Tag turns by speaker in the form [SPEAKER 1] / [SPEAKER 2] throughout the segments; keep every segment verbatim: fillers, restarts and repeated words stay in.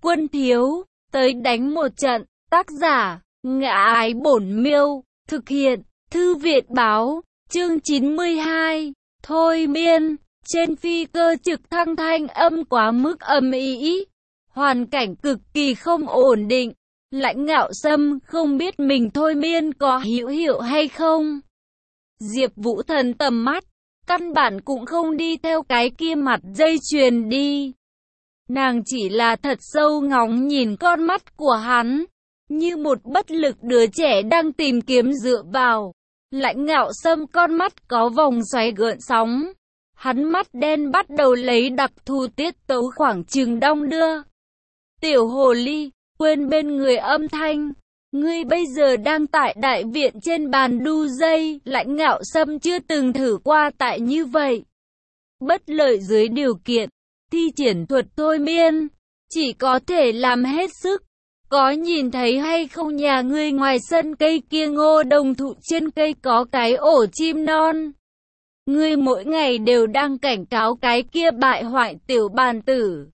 [SPEAKER 1] Quân thiếu, tới đánh một trận. Tác giả, Ngã Ái Bổn Miêu. Thực hiện, Thư viện báo. Chương chín mươi hai. Thôi miên. Trên phi cơ trực thăng thanh âm quá mức ầm ĩ. Hoàn cảnh cực kỳ không ổn định. Lãnh Ngạo Sâm không biết mình thôi miên có hữu hiệu hay không. Diệp Vũ Thần tầm mắt, căn bản cũng không đi theo cái kia mặt dây chuyền đi. Nàng chỉ là thật sâu ngóng nhìn con mắt của hắn, như một bất lực đứa trẻ đang tìm kiếm dựa vào. Lãnh Ngạo Sâm con mắt có vòng xoáy gợn sóng. Hắn mắt đen bắt đầu lấy đặc thù tiết tấu khoảng chừng đong đưa. Tiểu hồ ly, quên bên người âm thanh. Ngươi bây giờ đang tại đại viện trên bàn đu dây. Lãnh Ngạo Sâm chưa từng thử qua tại như vậy. Bất lợi dưới điều kiện thi triển thuật thôi miên, chỉ có thể làm hết sức. Có nhìn thấy hay không nhà ngươi ngoài sân cây kia ngô đồng thụ trên cây có cái ổ chim non? Ngươi mỗi ngày đều đang cảnh cáo cái kia bại hoại tiểu bàn tử,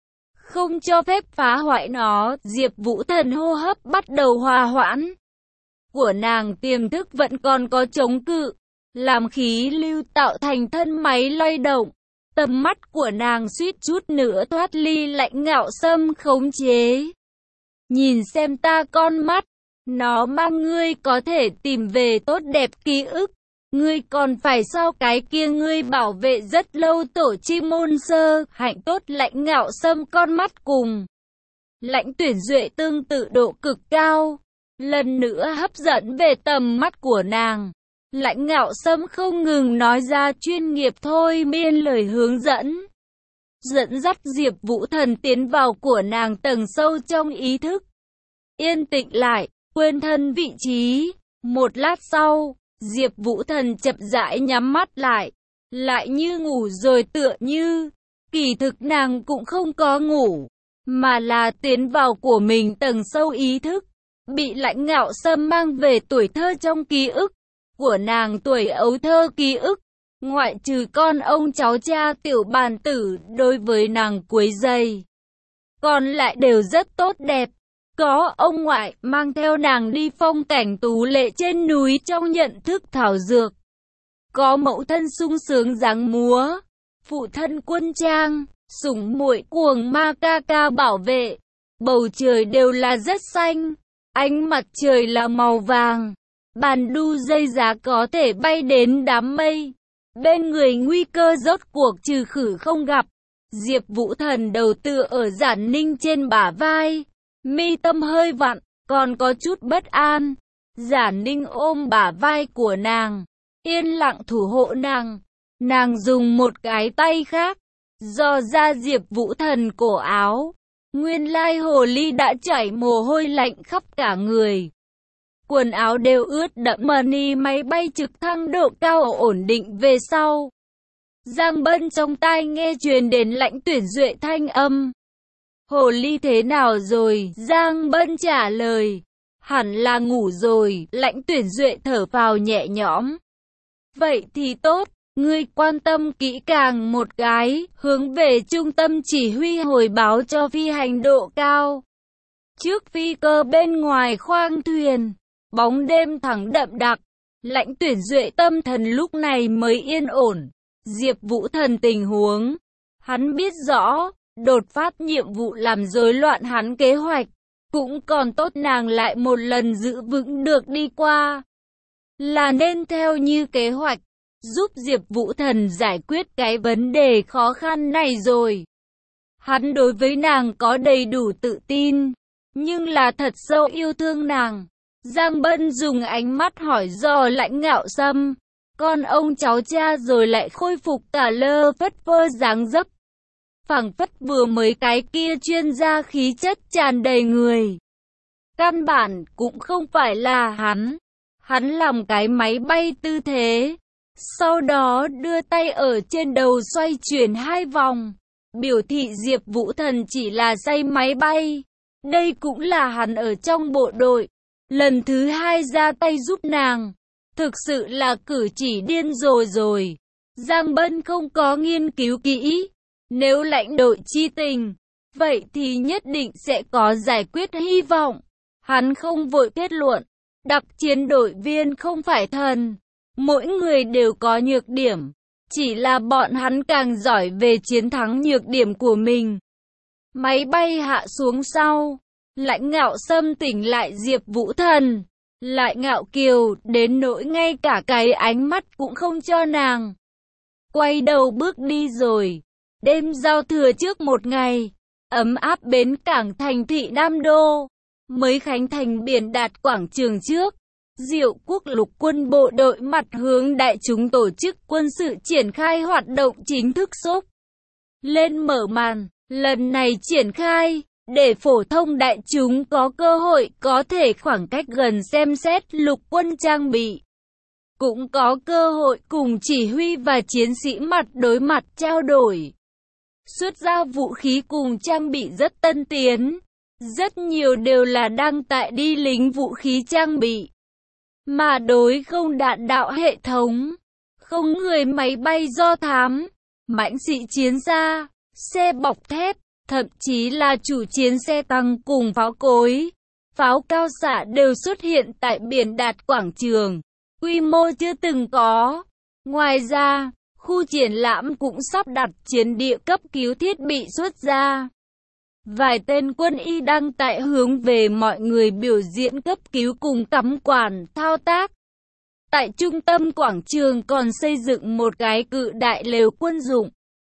[SPEAKER 1] không cho phép phá hoại nó. Diệp Vũ Thần hô hấp bắt đầu hòa hoãn. Của nàng tiềm thức vẫn còn có chống cự, làm khí lưu tạo thành thân máy lay động. Tầm mắt của nàng suýt chút nữa thoát ly Lãnh Ngạo Sâm khống chế. Nhìn xem ta con mắt, nó mang ngươi có thể tìm về tốt đẹp ký ức. Ngươi còn phải sao cái kia ngươi bảo vệ rất lâu tổ chim môn sơ hạnh tốt. Lãnh Ngạo Sâm con mắt cùng Lãnh Tuyển Duệ tương tự độ cực cao, lần nữa hấp dẫn về tầm mắt của nàng. Lãnh Ngạo Sâm không ngừng nói ra chuyên nghiệp thôi miên lời hướng dẫn, dẫn dắt Diệp Vũ Thần tiến vào của nàng tầng sâu trong ý thức. Yên tĩnh lại, quên thân vị trí. Một lát sau, Diệp Vũ Thần chậm rãi nhắm mắt lại, lại như ngủ rồi tựa như. Kỳ thực nàng cũng không có ngủ, mà là tiến vào của mình tầng sâu ý thức, bị Lãnh Ngạo Sâm mang về tuổi thơ trong ký ức của nàng, tuổi ấu thơ ký ức. Ngoại trừ con ông cháu cha tiểu bàn tử đối với nàng quấy rầy, còn lại đều rất tốt đẹp. Có ông ngoại mang theo nàng đi phong cảnh tú lệ trên núi trong nhận thức thảo dược. Có mẫu thân sung sướng dáng múa, phụ thân quân trang, sủng muội cuồng ma ca ca bảo vệ. Bầu trời đều là rất xanh, ánh mặt trời là màu vàng. Bàn đu dây giá có thể bay đến đám mây. Bên người nguy cơ rốt cuộc trừ khử không gặp. Diệp Vũ Thần đầu tựa ở Giản Ninh trên bả vai, mi tâm hơi vặn, còn có chút bất an. Giản Ninh ôm bả vai của nàng, yên lặng thủ hộ nàng. Nàng dùng một cái tay khác dò ra Diệp Vũ Thần cổ áo. Nguyên lai hồ ly đã chảy mồ hôi lạnh khắp cả người, quần áo đều ướt đẫm. Mani máy bay trực thăng độ cao ổn định về sau, Giang Bân trong tai nghe truyền đến Lãnh Tuyển Duệ thanh âm. Hồ ly thế nào rồi? Giang Bân trả lời. Hẳn là ngủ rồi. Lãnh Tuyển Duệ thở phào nhẹ nhõm. Vậy thì tốt, ngươi quan tâm kỹ càng một cái, hướng về trung tâm chỉ huy hồi báo cho phi hành độ cao. Trước phi cơ bên ngoài khoang thuyền, bóng đêm thẳng đậm đặc. Lãnh Tuyển Duệ tâm thần lúc này mới yên ổn. Diệp Vũ Thần tình huống, hắn biết rõ. Đột phát nhiệm vụ làm rối loạn hắn kế hoạch, cũng còn tốt nàng lại một lần giữ vững được đi qua. Là nên theo như kế hoạch, giúp Diệp Vũ Thần giải quyết cái vấn đề khó khăn này rồi. Hắn đối với nàng có đầy đủ tự tin, nhưng là thật sâu yêu thương nàng. Giang Bân dùng ánh mắt hỏi dò Lãnh Ngạo Sâm, con ông cháu cha rồi lại khôi phục cả lơ phất phơ dáng dấp, phảng phất vừa mới cái kia chuyên gia khí chất tràn đầy người. Căn bản cũng không phải là hắn. Hắn làm cái máy bay tư thế, sau đó đưa tay ở trên đầu xoay chuyển hai vòng, biểu thị Diệp Vũ Thần chỉ là dây máy bay. Đây cũng là hắn ở trong bộ đội lần thứ hai ra tay giúp nàng. Thực sự là cử chỉ điên rồ rồi. Giang Bân không có nghiên cứu kỹ. Nếu lãnh đội chi tình, vậy thì nhất định sẽ có giải quyết hy vọng. Hắn không vội kết luận, đặc chiến đội viên không phải thần, mỗi người đều có nhược điểm, chỉ là bọn hắn càng giỏi về chiến thắng nhược điểm của mình. Máy bay hạ xuống sau, Lãnh Ngạo Sâm tỉnh lại Diệp Vũ Thần, lại ngạo kiều đến nỗi ngay cả cái ánh mắt cũng không cho nàng. Quay đầu bước đi rồi. Đêm giao thừa trước một ngày, ấm áp bến cảng thành thị Nam Đô, mới khánh thành biển đạt quảng trường trước. Diệu Quốc lục quân bộ đội mặt hướng đại chúng tổ chức quân sự triển khai hoạt động chính thức xốc lên mở màn. Lần này triển khai, để phổ thông đại chúng có cơ hội có thể khoảng cách gần xem xét lục quân trang bị. Cũng có cơ hội cùng chỉ huy và chiến sĩ mặt đối mặt trao đổi. Xuất ra vũ khí cùng trang bị rất tân tiến. Rất nhiều đều là đăng tại đi lính vũ khí trang bị. Mà đối không đạn đạo hệ thống, không người máy bay do thám, mãnh sĩ chiến xa, xe bọc thép, thậm chí là chủ chiến xe tăng cùng pháo cối, pháo cao xạ đều xuất hiện tại biển đạt quảng trường, quy mô chưa từng có. Ngoài ra, khu triển lãm cũng sắp đặt chiến địa cấp cứu thiết bị xuất ra. Vài tên quân y đang tại hướng về mọi người biểu diễn cấp cứu cùng cắm quản thao tác. Tại trung tâm quảng trường còn xây dựng một cái cự đại lều quân dụng.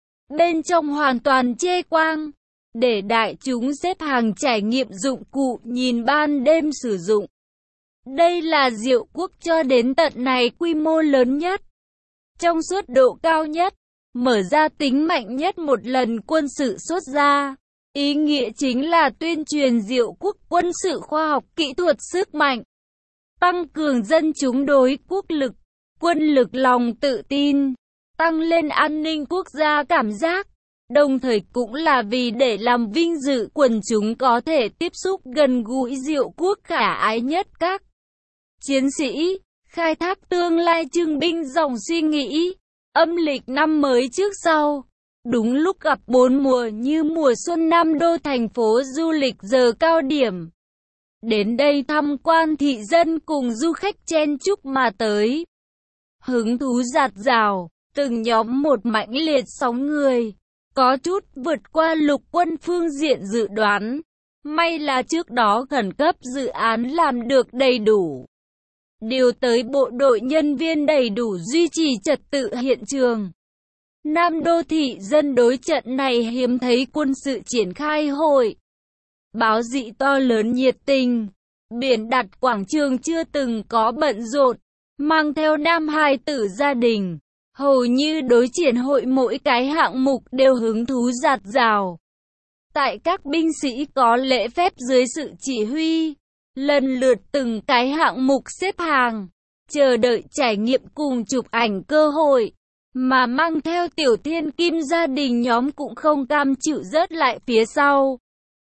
[SPEAKER 1] Bên trong hoàn toàn che quang, để đại chúng xếp hàng trải nghiệm dụng cụ nhìn ban đêm sử dụng. Đây là Diệu Quốc cho đến tận này quy mô lớn nhất, trong suốt độ cao nhất, mở ra tính mạnh nhất một lần quân sự xuất ra. Ý nghĩa chính là tuyên truyền Diệu Quốc quân sự khoa học kỹ thuật sức mạnh, tăng cường dân chúng đối quốc lực, quân lực lòng tự tin, tăng lên an ninh quốc gia cảm giác, đồng thời cũng là vì để làm vinh dự quần chúng có thể tiếp xúc gần gũi Diệu Quốc khả ái nhất các chiến sĩ, khai thác tương lai trưng binh dòng suy nghĩ, âm lịch năm mới trước sau. Đúng lúc gặp bốn mùa như mùa xuân Nam Đô thành phố du lịch giờ cao điểm. Đến đây tham quan thị dân cùng du khách chen chúc mà tới. Hứng thú dạt dào, từng nhóm một mãnh liệt sóng người. Có chút vượt qua lục quân phương diện dự đoán. May là trước đó khẩn cấp dự án làm được đầy đủ. Điều tới bộ đội nhân viên đầy đủ duy trì trật tự hiện trường. Nam Đô thị dân đối trận này hiếm thấy quân sự triển khai hội báo dị to lớn nhiệt tình. Biển đặt quảng trường chưa từng có bận rộn, mang theo nam hài tử gia đình. Hầu như đối triển hội mỗi cái hạng mục đều hứng thú dạt dào. Tại các binh sĩ có lễ phép dưới sự chỉ huy, lần lượt từng cái hạng mục xếp hàng, chờ đợi trải nghiệm cùng chụp ảnh cơ hội. Mà mang theo Tiểu Thiên Kim gia đình nhóm cũng không cam chịu rớt lại phía sau.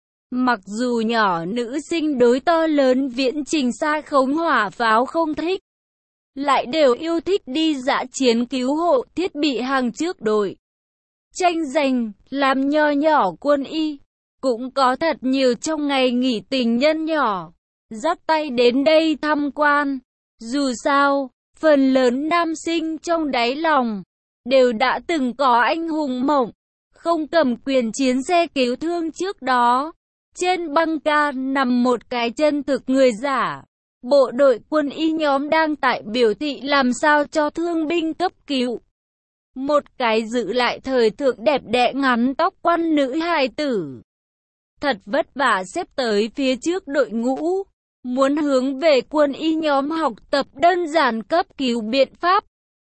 [SPEAKER 1] Mặc dù nhỏ nữ sinh đối to lớn viễn trình xa khống hỏa pháo không thích, lại đều yêu thích đi dã chiến cứu hộ thiết bị hàng trước đội. Tranh giành, làm nho nhỏ quân y, cũng có thật nhiều trong ngày nghỉ tình nhân nhỏ, dắt tay đến đây tham quan. Dù sao, phần lớn nam sinh trong đáy lòng đều đã từng có anh hùng mộng, không cầm quyền chiến xe cứu thương trước đó. Trên băng ca nằm một cái chân thực người giả. Bộ đội quân y nhóm đang tại biểu thị làm sao cho thương binh cấp cứu. Một cái giữ lại thời thượng đẹp đẽ ngắn tóc quan nữ hài tử. Thật vất vả xếp tới phía trước đội ngũ. Muốn hướng về quân y nhóm học tập đơn giản cấp cứu biện pháp.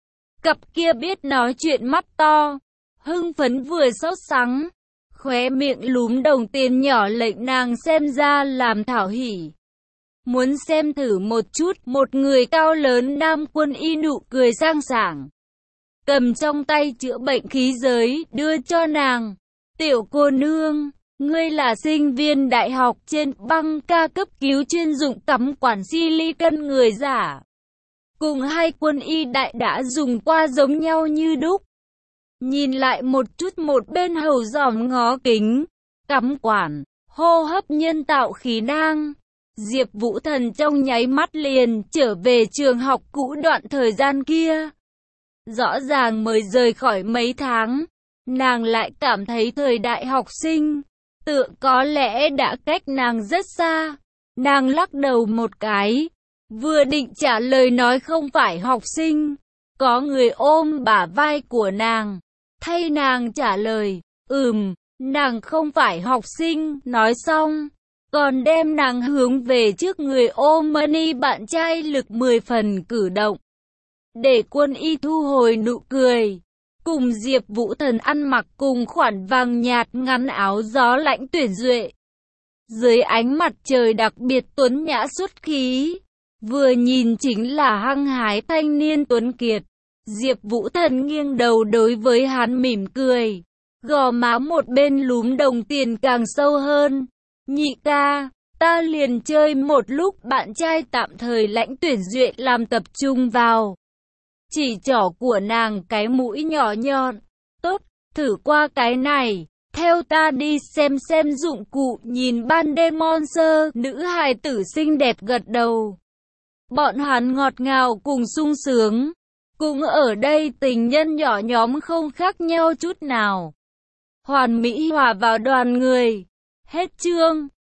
[SPEAKER 1] Cặp kia biết nói chuyện mắt to, hưng phấn vừa sốt sắng, khóe miệng lúm đồng tiền nhỏ lệnh nàng xem ra làm thảo hỉ. Muốn xem thử một chút, một người cao lớn nam quân y nụ cười sang sảng, cầm trong tay chữa bệnh khí giới, đưa cho nàng. Tiểu cô nương, ngươi là sinh viên đại học trên băng ca cấp cứu chuyên dụng cắm quản silicon người giả. Cùng hai quân y đại đã dùng qua giống nhau như đúc. Nhìn lại một chút một bên hầu dòm ngó kính, cắm quản, hô hấp nhân tạo khí nang. Diệp Vũ Thần trong nháy mắt liền trở về trường học cũ đoạn thời gian kia. Rõ ràng mới rời khỏi mấy tháng, nàng lại cảm thấy thời đại học sinh, tựa có lẽ đã cách nàng rất xa. Nàng lắc đầu một cái, vừa định trả lời nói không phải học sinh, có người ôm bả vai của nàng, thay nàng trả lời, ừm, nàng không phải học sinh, nói xong, còn đem nàng hướng về trước người ôm Money bạn trai lực mười phần cử động. Để Quân Y thu hồi nụ cười, cùng Diệp Vũ Thần ăn mặc cùng khoản vàng nhạt ngắn áo gió lãnh tuyển duệ. Dưới ánh mặt trời đặc biệt tuấn nhã xuất khí, vừa nhìn chính là hăng hái thanh niên tuấn kiệt. Diệp Vũ Thần nghiêng đầu đối với hắn mỉm cười, gò má một bên lúm đồng tiền càng sâu hơn. Nhị ca, ta liền chơi một lúc, bạn trai tạm thời lãnh tuyển duệ làm tập trung vào. Chỉ trỏ của nàng cái mũi nhỏ nhọn. Tốt, thử qua cái này. Theo ta đi xem xem dụng cụ. Nhìn ban đêm monster, nữ hài tử xinh đẹp gật đầu. Bọn hắn ngọt ngào cùng sung sướng. Cũng ở đây tình nhân nhỏ nhóm không khác nhau chút nào. Hoàn mỹ hòa vào đoàn người. Hết chương.